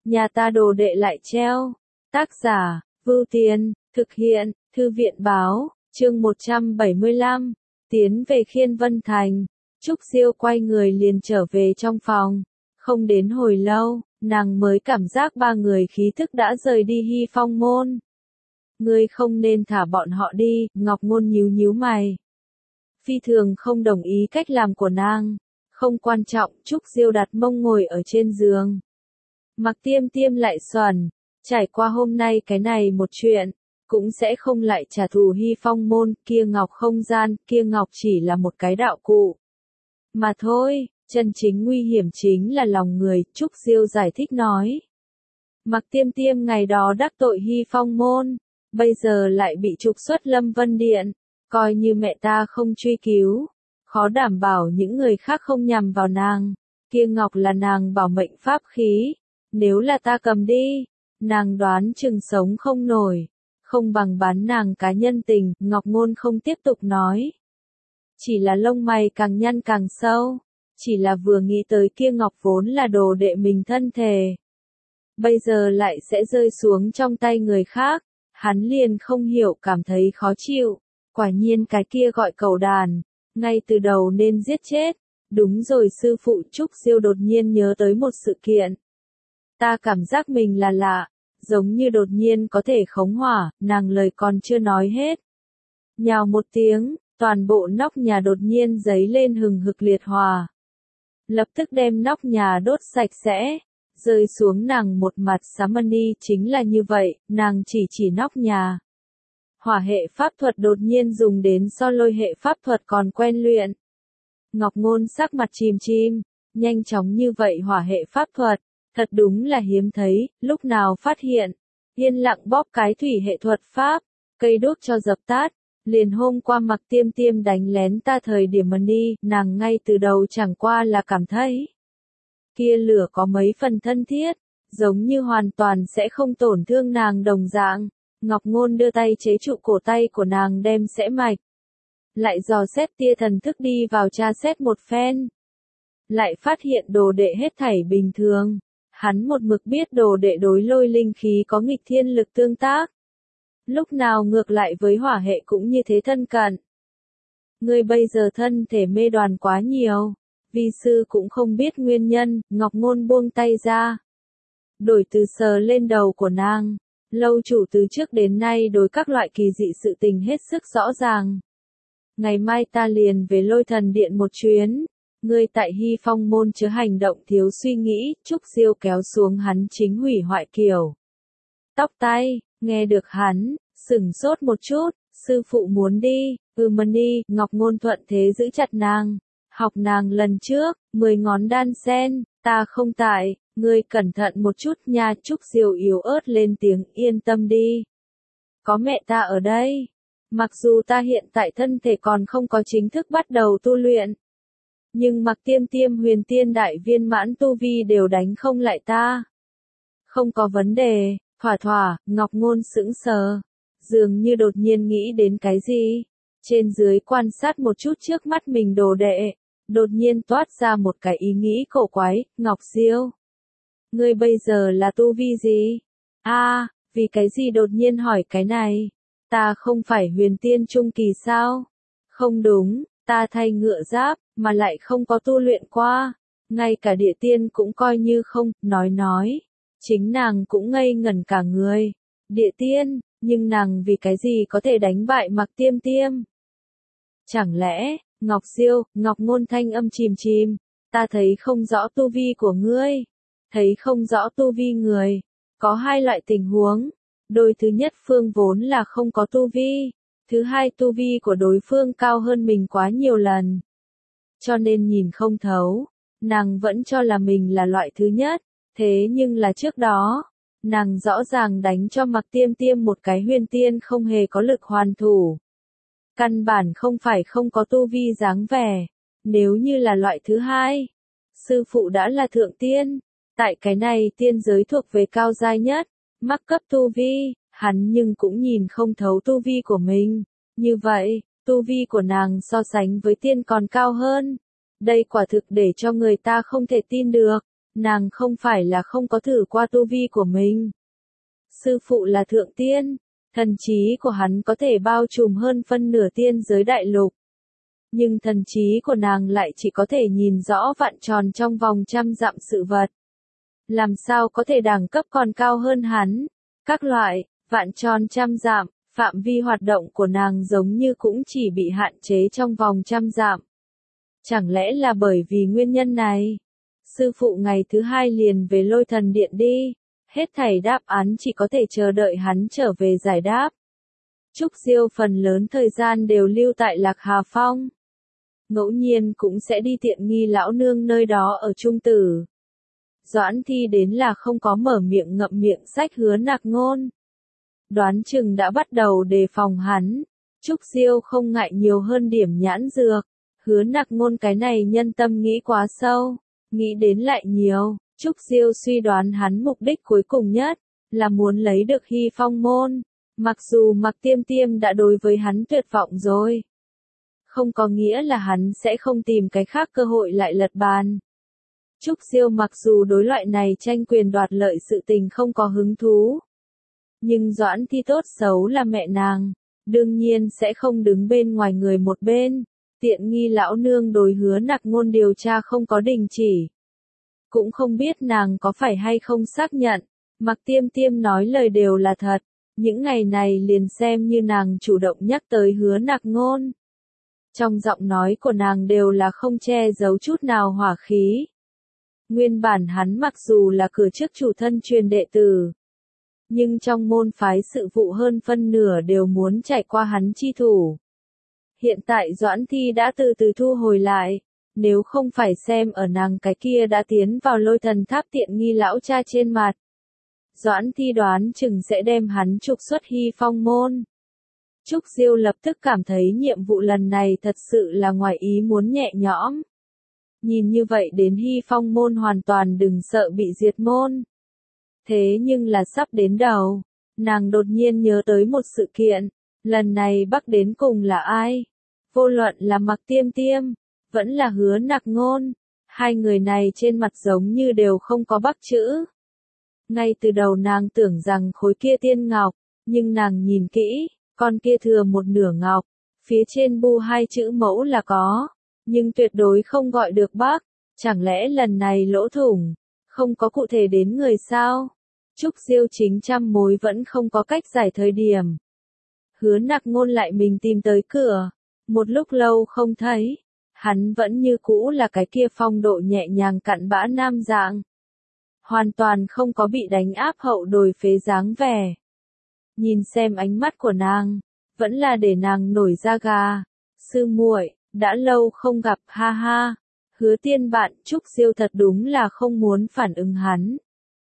nhà ta đồ đệ lại treo. Tác giả, Vưu Tiền, thực hiện, Thư viện báo, chương 175, tiến về Khiên Vân Thành. Trúc Diêu quay người liền trở về trong phòng. Không đến hồi lâu, nàng mới cảm giác ba người khí thức đã rời đi Hy Phong môn. Ngươi không nên thả bọn họ đi, Ngọc Ngôn nhíu nhíu mày. Phi thường không đồng ý cách làm của nàng. Không quan trọng, Trúc Diêu đặt mông ngồi ở trên giường. Mặc Tiêm Tiêm lại xuẩn, trải qua hôm nay cái này một chuyện, cũng sẽ không lại trả thù Hy Phong môn, kia ngọc không gian, kia ngọc chỉ là một cái đạo cụ. Mà thôi, chân chính nguy hiểm chính là lòng người, Trúc Diêu giải thích nói. Mặc Tiêm Tiêm ngày đó đắc tội Hy Phong môn, bây giờ lại bị trục xuất Lâm Vân Điện, coi như mẹ ta không truy cứu, khó đảm bảo những người khác không nhằm vào nàng, kia ngọc là nàng bảo mệnh pháp khí, nếu là ta cầm đi, nàng đoán chừng sống không nổi, không bằng bán nàng cá nhân tình, Ngọc Ngôn không tiếp tục nói. Chỉ là lông mày càng nhăn càng sâu, chỉ là vừa nghĩ tới kia ngọc vốn là đồ đệ mình thân thể. Bây giờ lại sẽ rơi xuống trong tay người khác, hắn liền không hiểu cảm thấy khó chịu, quả nhiên cái kia gọi cầu đàn, ngay từ đầu nên giết chết, đúng rồi sư phụ. Trúc Diêu đột nhiên nhớ tới một sự kiện. Ta cảm giác mình là lạ, giống như đột nhiên có thể khống hỏa, nàng lời còn chưa nói hết. Nhào một tiếng, toàn bộ nóc nhà đột nhiên giấy lên hừng hực liệt hỏa. Lập tức đem nóc nhà đốt sạch sẽ, rơi xuống nàng một mặt Samani chính là như vậy, nàng chỉ nóc nhà. Hỏa hệ pháp thuật đột nhiên dùng đến so lôi hệ pháp thuật còn quen luyện. Ngọc Ngôn sắc mặt chìm chim, nhanh chóng như vậy hỏa hệ pháp thuật, thật đúng là hiếm thấy, lúc nào phát hiện, yên lặng bóp cái thủy hệ thuật pháp, cây đốt cho dập tắt, liền hôm qua Mặc Tiêm Tiêm đánh lén ta thời điểm đi, nàng ngay từ đầu chẳng qua là cảm thấy. Kia lửa có mấy phần thân thiết, giống như hoàn toàn sẽ không tổn thương nàng đồng dạng. Ngọc Ngôn đưa tay chế trụ cổ tay của nàng đem xẽ mạch. Lại dò xét tia thần thức đi vào tra xét một phen. Lại phát hiện đồ đệ hết thảy bình thường. Hắn một mực biết đồ đệ đối lôi linh khí có nghịch thiên lực tương tác. Lúc nào ngược lại với hỏa hệ cũng như thế thân cận. Ngươi bây giờ thân thể mê đoàn quá nhiều. Vi sư cũng không biết nguyên nhân, Ngọc Ngôn buông tay ra. Đổi từ sờ lên đầu của nàng. Lâu chủ từ trước đến nay đối các loại kỳ dị sự tình hết sức rõ ràng. Ngày mai ta liền về Lôi Thần Điện một chuyến. Ngươi tại Hy Phong môn chớ hành động thiếu suy nghĩ, Trúc Diêu kéo xuống hắn chính hủy hoại kiểu. Tóc tay, nghe được hắn, sửng sốt một chút, sư phụ muốn đi, đi, Ngọc Ngôn thuận thế giữ chặt nàng. Học nàng lần trước, 10 ngón đan sen, ta không tại, ngươi cẩn thận một chút nha. Trúc Diêu yếu ớt lên tiếng, yên tâm đi. Có mẹ ta ở đây. Mặc dù ta hiện tại thân thể còn không có chính thức bắt đầu tu luyện. Nhưng Mặc Tiêm Tiêm huyền tiên đại viên mãn tu vi đều đánh không lại ta. Không có vấn đề, thỏa, Ngọc Ngôn sững sờ. Dường như đột nhiên nghĩ đến cái gì. Trên dưới quan sát một chút trước mắt mình đồ đệ. Đột nhiên toát ra một cái ý nghĩ cổ quái, Ngọc Diêu. Ngươi bây giờ là tu vi gì? Vì cái gì đột nhiên hỏi cái này? Ta không phải huyền tiên trung kỳ sao? Không đúng, ta thay ngựa giáp, mà lại không có tu luyện qua. Ngay cả địa tiên cũng coi như không, nói. Chính nàng cũng ngây ngẩn cả người. Địa tiên, nhưng nàng vì cái gì có thể đánh bại Mặc Tiêm Tiêm? Chẳng lẽ, Ngọc Diêu, Ngọc Ngôn thanh âm chìm, ta thấy không rõ tu vi của ngươi. Thấy không rõ tu vi người. Có hai loại tình huống. Đôi thứ nhất phương vốn là không có tu vi. Thứ hai tu vi của đối phương cao hơn mình quá nhiều lần. Cho nên nhìn không thấu. Nàng vẫn cho là mình là loại thứ nhất. Thế nhưng là trước đó. Nàng rõ ràng đánh cho Mặc Tiêm Tiêm một cái huyền tiên không hề có lực hoàn thủ. Căn bản không phải không có tu vi dáng vẻ. Nếu như là loại thứ hai. Sư phụ đã là thượng tiên. Tại cái này tiên giới thuộc về cao giai nhất. Mắc cấp tu vi. Hắn nhưng cũng nhìn không thấu tu vi của mình. Như vậy, tu vi của nàng so sánh với tiên còn cao hơn. Đây quả thực để cho người ta không thể tin được. Nàng không phải là không có thử qua tu vi của mình. Sư phụ là thượng tiên, thần trí của hắn có thể bao trùm hơn phân nửa tiên giới đại lục. Nhưng thần trí của nàng lại chỉ có thể nhìn rõ vạn tròn trong vòng trăm dặm sự vật. Làm sao có thể đẳng cấp còn cao hơn hắn? Các loại, vạn tròn trăm dặm, phạm vi hoạt động của nàng giống như cũng chỉ bị hạn chế trong vòng trăm dặm. Chẳng lẽ là bởi vì nguyên nhân này? Sư phụ ngày thứ hai liền về Lôi Thần Điện đi, hết thảy đáp án chỉ có thể chờ đợi hắn trở về giải đáp. Trúc Diêu phần lớn thời gian đều lưu tại Lạc Hà Phong. Ngẫu nhiên cũng sẽ đi Tiện Nghi lão nương nơi đó ở Trung Tử. Doãn Thi đến là không có mở miệng ngậm miệng sách Hứa Nặc Ngôn. Đoán chừng đã bắt đầu đề phòng hắn. Trúc Diêu không ngại nhiều hơn điểm nhãn dược. Hứa Nặc Ngôn cái này nhân tâm nghĩ quá sâu, nghĩ đến lại nhiều. Trúc Diêu suy đoán hắn mục đích cuối cùng nhất là muốn lấy được Hy Phong môn. Mặc dù Mặc Tiêm Tiêm đã đối với hắn tuyệt vọng rồi, không có nghĩa là hắn sẽ không tìm cái khác cơ hội lại lật bàn. Trúc Diêu mặc dù đối loại này tranh quyền đoạt lợi sự tình không có hứng thú, nhưng Doãn Thi tốt xấu là mẹ nàng, đương nhiên sẽ không đứng bên ngoài người một bên. Tiện Nghi lão nương đối Hứa Nặc Ngôn điều tra không có đình chỉ. Cũng không biết nàng có phải hay không xác nhận, Mặc Tiêm Tiêm nói lời đều là thật. Những ngày này liền xem như nàng chủ động nhắc tới Hứa Nặc Ngôn. Trong giọng nói của nàng đều là không che giấu chút nào hỏa khí. Nguyên bản hắn mặc dù là cửa trước chủ thân truyền đệ tử, nhưng trong môn phái sự vụ hơn phân nửa đều muốn trải qua hắn chi thủ. Hiện tại Doãn Thi đã từ từ thu hồi lại, nếu không phải xem ở nàng cái kia đã tiến vào Lôi Thần Tháp Tiện Nghi lão cha trên mặt. Doãn Thi đoán chừng sẽ đem hắn trục xuất Hy Phong môn. Trúc Diêu lập tức cảm thấy nhiệm vụ lần này thật sự là ngoài ý muốn nhẹ nhõm. Nhìn như vậy đến Hy Phong môn hoàn toàn đừng sợ bị diệt môn. Thế nhưng là sắp đến đầu, nàng đột nhiên nhớ tới một sự kiện, lần này Bắc đến cùng là ai? Vô luận là Mặc Tiêm Tiêm, vẫn là Hứa Nặc Ngôn, hai người này trên mặt giống như đều không có Bắc chữ. Ngay từ đầu nàng tưởng rằng khối kia tiên ngọc, nhưng nàng nhìn kỹ, con kia thừa một nửa ngọc, phía trên bu hai chữ mẫu là có, nhưng tuyệt đối không gọi được Bắc. Chẳng lẽ lần này lỗ thủng, không có cụ thể đến người sao? Trúc Diêu chính trăm mối vẫn không có cách giải thời điểm. Hứa Nặc Ngôn lại mình tìm tới cửa, một lúc lâu không thấy, hắn vẫn như cũ là cái kia phong độ nhẹ nhàng cặn bã nam dạng. Hoàn toàn không có bị đánh áp hậu đồi phế dáng vẻ. Nhìn xem ánh mắt của nàng, vẫn là để nàng nổi da gà. Sư muội, đã lâu không gặp, ha ha. Hứa Tiên bạn, Trúc Diêu thật đúng là không muốn phản ứng hắn.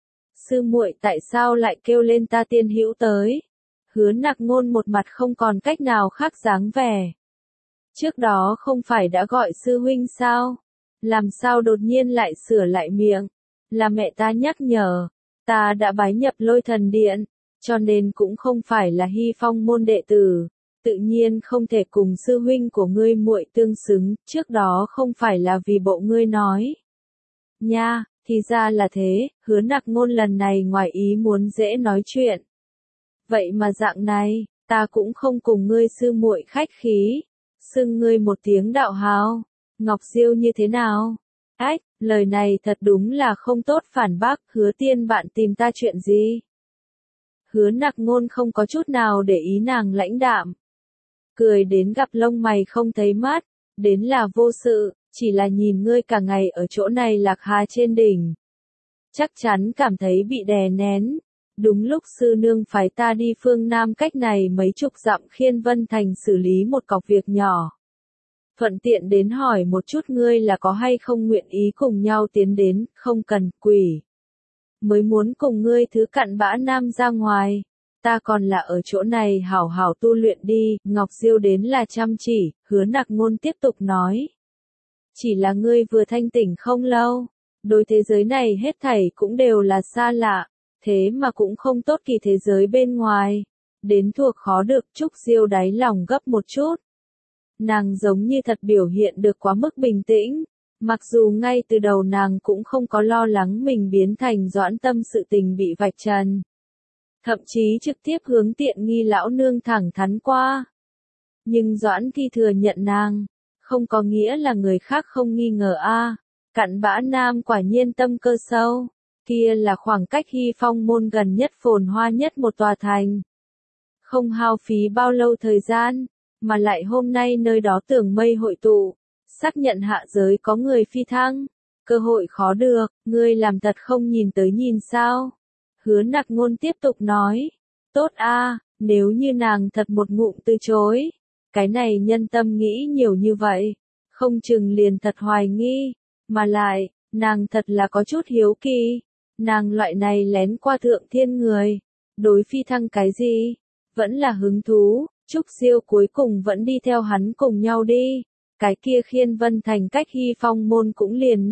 Sư muội tại sao lại kêu lên ta tiên hữu tới? Hứa Nặc Ngôn một mặt không còn cách nào khác dáng vẻ. Trước đó không phải đã gọi sư huynh sao? Làm sao đột nhiên lại sửa lại miệng? Là mẹ ta nhắc nhở, ta đã bái nhập Lôi Thần Điện, cho nên cũng không phải là Hy Phong môn đệ tử, tự nhiên không thể cùng sư huynh của ngươi muội tương xứng, trước đó không phải là vì bộ ngươi nói. Nha, thì ra là thế, Hứa Nặc Ngôn lần này ngoài ý muốn dễ nói chuyện. Vậy mà dạng này, ta cũng không cùng ngươi sư muội khách khí, xưng ngươi một tiếng đạo hào, Ngọc Diêu như thế nào? Ách, lời này thật đúng là không tốt phản bác, Hứa Tiên bạn tìm ta chuyện gì? Hứa Nặc Ngôn không có chút nào để ý nàng lãnh đạm. Cười đến gặp lông mày không thấy mắt, đến là vô sự, chỉ là nhìn ngươi cả ngày ở chỗ này Lạc Hà trên đỉnh. Chắc chắn cảm thấy bị đè nén. Đúng lúc sư nương phái ta đi phương Nam cách này mấy chục dặm Khiên Vân Thành xử lý một cọc việc nhỏ. Thuận tiện đến hỏi một chút ngươi là có hay không nguyện ý cùng nhau tiến đến, không cần, quỷ. Mới muốn cùng ngươi thứ cặn bã nam ra ngoài. Ta còn là ở chỗ này hảo hảo tu luyện đi, Ngọc Diêu đến là chăm chỉ, Hứa Nặc Ngôn tiếp tục nói. Chỉ là ngươi vừa thanh tỉnh không lâu, đối thế giới này hết thảy cũng đều là xa lạ, thế mà cũng không tốt kỳ thế giới bên ngoài. Đến thuộc khó được, Trúc Diêu đáy lòng gấp một chút. Nàng giống như thật biểu hiện được quá mức bình tĩnh, Mặc dù ngay từ đầu nàng cũng không có lo lắng mình biến thành Doãn Tâm sự tình bị vạch trần. Thậm chí trực tiếp hướng tiện nghi lão nương thẳng thắn qua. Nhưng Doãn Thi thừa nhận nàng, không có nghĩa là người khác không nghi ngờ a. Cặn bã nam quả nhiên tâm cơ sâu, kia là khoảng cách Hy Phong môn gần nhất phồn hoa nhất một tòa thành. Không hao phí bao lâu thời gian, mà lại hôm nay nơi đó tưởng mây hội tụ, xác nhận hạ giới có người phi thăng, cơ hội khó được, ngươi làm thật không nhìn tới nhìn sao. Hứa Nặc Ngôn tiếp tục nói, tốt a, nếu như nàng thật một ngụm từ chối, cái này nhân tâm nghĩ nhiều như vậy, không chừng liền thật hoài nghi, mà lại, nàng thật là có chút hiếu kỳ, nàng loại này lén qua thượng thiên người, đối phi thăng cái gì, vẫn là hứng thú, Trúc Siêu cuối cùng vẫn đi theo hắn cùng nhau đi, cái kia Khiên Vân Thành cách Hy Phong môn cũng liền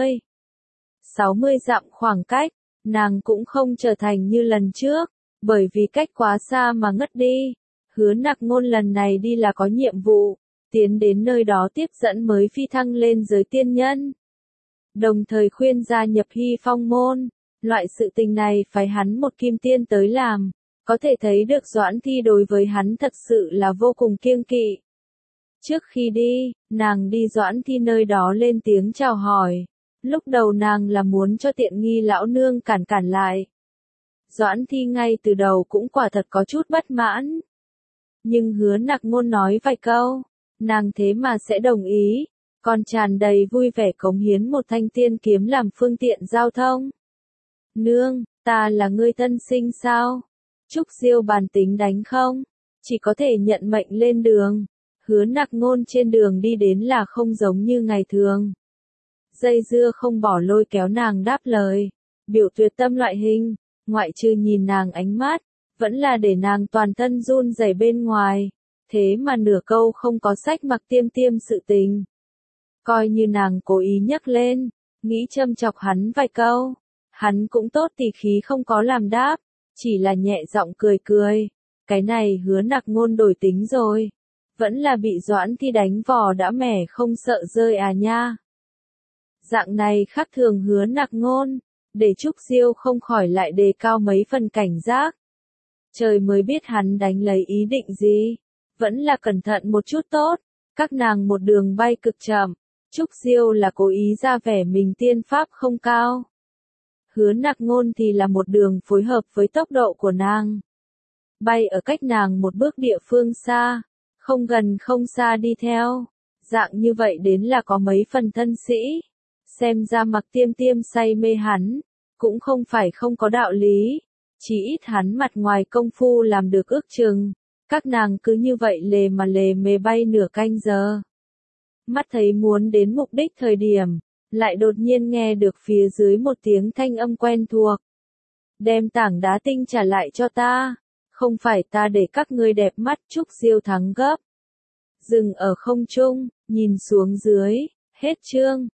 60 dặm khoảng cách, nàng cũng không trở thành như lần trước, bởi vì cách quá xa mà ngất đi. Hứa Nặc Ngôn lần này đi là có nhiệm vụ, tiến đến nơi đó tiếp dẫn mới phi thăng lên giới tiên nhân. Đồng thời khuyên gia nhập Hy Phong môn, loại sự tình này phải hắn một kim tiên tới làm, có thể thấy được Doãn Thi đối với hắn thật sự là vô cùng kiêng kỵ. Trước khi đi, nàng đi Doãn Thi nơi đó lên tiếng chào hỏi, lúc đầu nàng là muốn cho tiện nghi lão nương cản cản lại. Doãn Thi ngay từ đầu cũng quả thật có chút bất mãn. Nhưng Hứa Nặc Ngôn nói vài câu, nàng thế mà sẽ đồng ý, còn tràn đầy vui vẻ cống hiến một thanh tiên kiếm làm phương tiện giao thông. Nương, ta là ngươi tân sinh sao? Trúc Siêu bàn tính đánh không? Chỉ có thể nhận mệnh lên đường. Hứa Nặc Ngôn trên đường đi đến là không giống như ngày thường. Dây dưa không bỏ lôi kéo nàng đáp lời, biểu tuyệt tâm loại hình, ngoại trừ nhìn nàng ánh mắt, vẫn là để nàng toàn thân run rẩy bên ngoài, thế mà nửa câu không có sách mặc tiêm tiêm sự tình. Coi như nàng cố ý nhắc lên, nghĩ châm chọc hắn vài câu, hắn cũng tốt tỉ khí không có làm đáp, chỉ là nhẹ giọng cười cười, cái này Hứa Nặc Ngôn đổi tính rồi, vẫn là bị Doãn Thi đánh vò đã mẻ không sợ rơi à nha. Dạng này khác thường Hứa Nặc Ngôn, để Trúc Siêu không khỏi lại đề cao mấy phần cảnh giác. Trời mới biết hắn đánh lấy ý định gì, vẫn là cẩn thận một chút tốt, các nàng một đường bay cực chậm, Trúc Siêu là cố ý ra vẻ mình tiên pháp không cao. Hứa Nặc Ngôn thì là một đường phối hợp với tốc độ của nàng. Bay ở cách nàng một bước địa phương xa, không gần không xa đi theo, dạng như vậy đến là có mấy phần thân sĩ. Xem ra mặc tiêm tiêm say mê hắn, cũng không phải không có đạo lý, chỉ ít hắn mặt ngoài công phu làm được ước chừng, các nàng cứ như vậy lề mà lề mề bay nửa canh giờ. Mắt thấy muốn đến mục đích thời điểm, lại đột nhiên nghe được phía dưới một tiếng thanh âm quen thuộc. Đem tảng đá tinh trả lại cho ta, không phải ta để các ngươi đẹp mắt. Trúc Siêu thắng gấp. Dừng ở không trung, nhìn xuống dưới, hết chương.